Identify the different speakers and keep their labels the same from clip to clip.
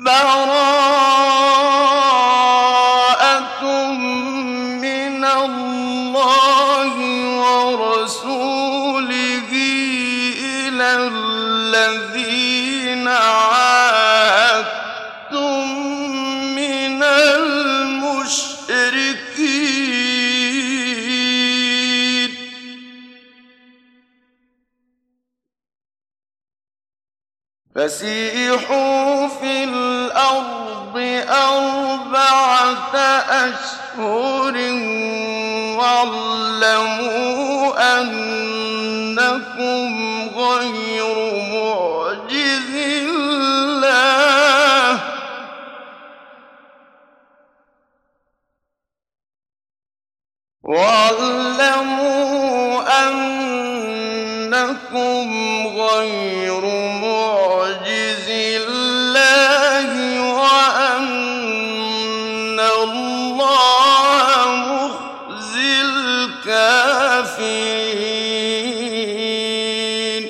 Speaker 1: بَرَاءَةٌ مِّنَ اللَّهِ وَرَسُولِهِ إِلَى الَّذِينَ عَاهَدتُّم مِّنَ الْمُشْرِكِينَ فَسِيحُوا فِي الْأَرْضِ 4 أَشْهُرٍ وَاعْلَمُوا أَنَّكُمْ غَيْرُ مُعْجِزِي اللَّهِ وَأَنَّ اللَّهَ مُخْزِي الْكَافِرِينَ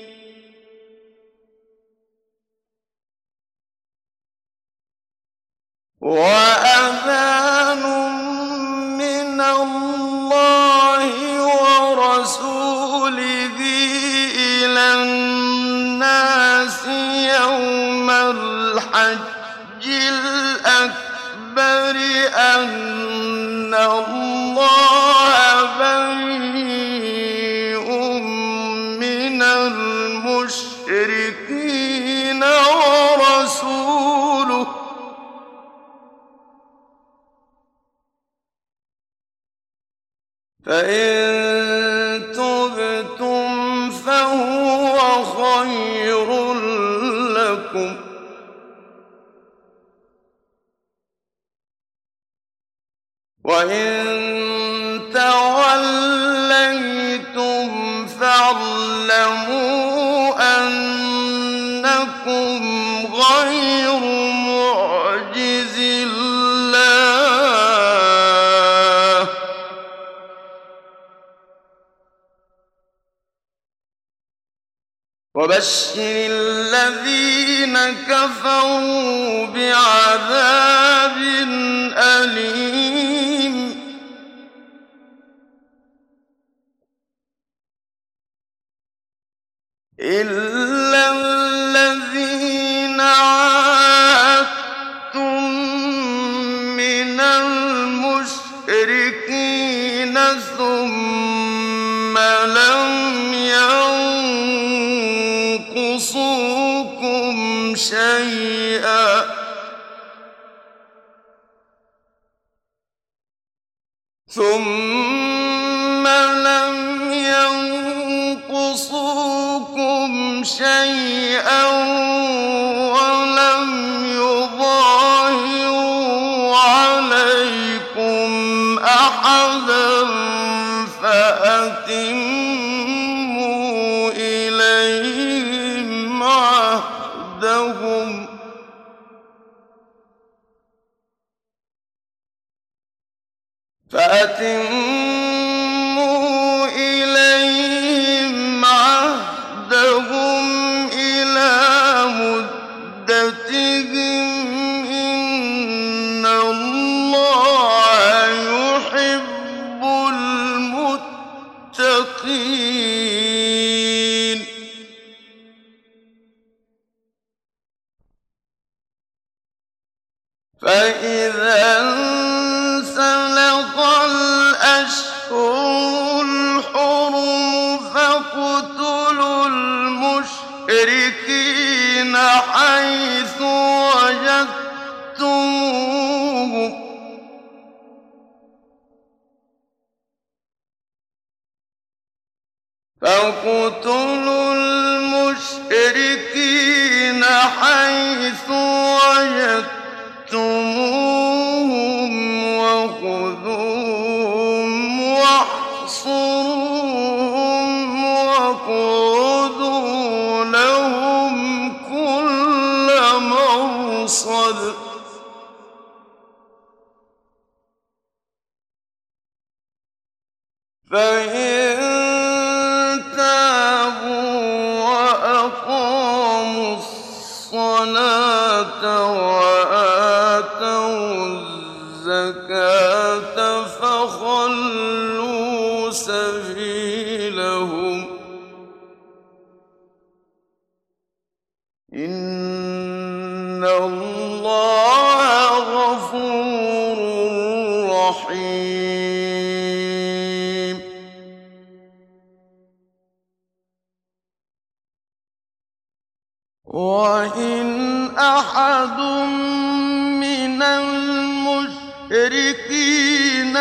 Speaker 1: وَأَذَانٌ مِّنَ اللَّهِ وَرَسُولِهِ إِلَى النَّاسِ يَوْمَ الْحَجِّ الْأَكْبَرِ أَنَّ اللَّهَ بَرِيءٌ مِّنَ الْمُشْرِكِينَ وَرَسُولُهُ فَإِن تُبْتُمْ فَهُوَ خَيْرٌ لَّكُمْ ۖ وَإِن تَوَلَّيْتُمْ فَاعْلَمُوا أَنَّكُمْ غَيْرُ مُعْجِزِي اللَّهِ ۗ وَبَشِّرِ الَّذِينَ كَفَرُوا بِعَذَابٍ أَلِيمٍ إِلَّا الَّذِينَ عَاهَدتُّم مِّنَ الْمُشْرِكِينَ ثُمَّ لَمْ يَنقُصُوكُمْ شَيْئًا وَلَمْ يُظَاهِرُوا عَلَيْكُمْ أَحَدًا فَأَتِمُّوا إِلَيْهِمْ عَهْدَهُمْ ۖ إِلَىٰ مُدَّتِهِمْ ۖ إِنَّ اللَّهَ يُحِبُّ الْمُتَّقِينَ فَإِذَا انسَلَخَ الْأَشْهُرُ الْحُرُمُ فَاقْتُلُوا الْمُشْرِكِينَ حَيْثُ وَجَدتُّمُوهُمْ وَخُذُوهُمْ وَاحْصُرُوهُمْ وَاقْعُدُوا لَهُمْ كُلَّ مَرْصَدٍ فَإِن تَابُوا وَأَقَامُوا الصَّلَاةَ وآتوا الزكاة فخلوا سبيلهم إن الله غفور رحيم. وإن أحد من المشركين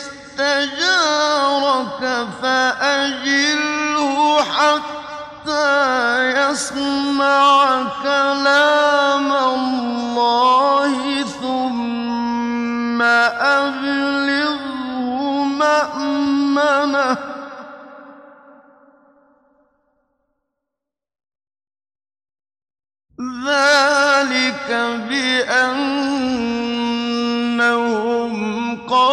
Speaker 1: استجارك فأجره حتى يسمع كلام الله ثم أبلغه مأمنه ذلك بأنهم قوم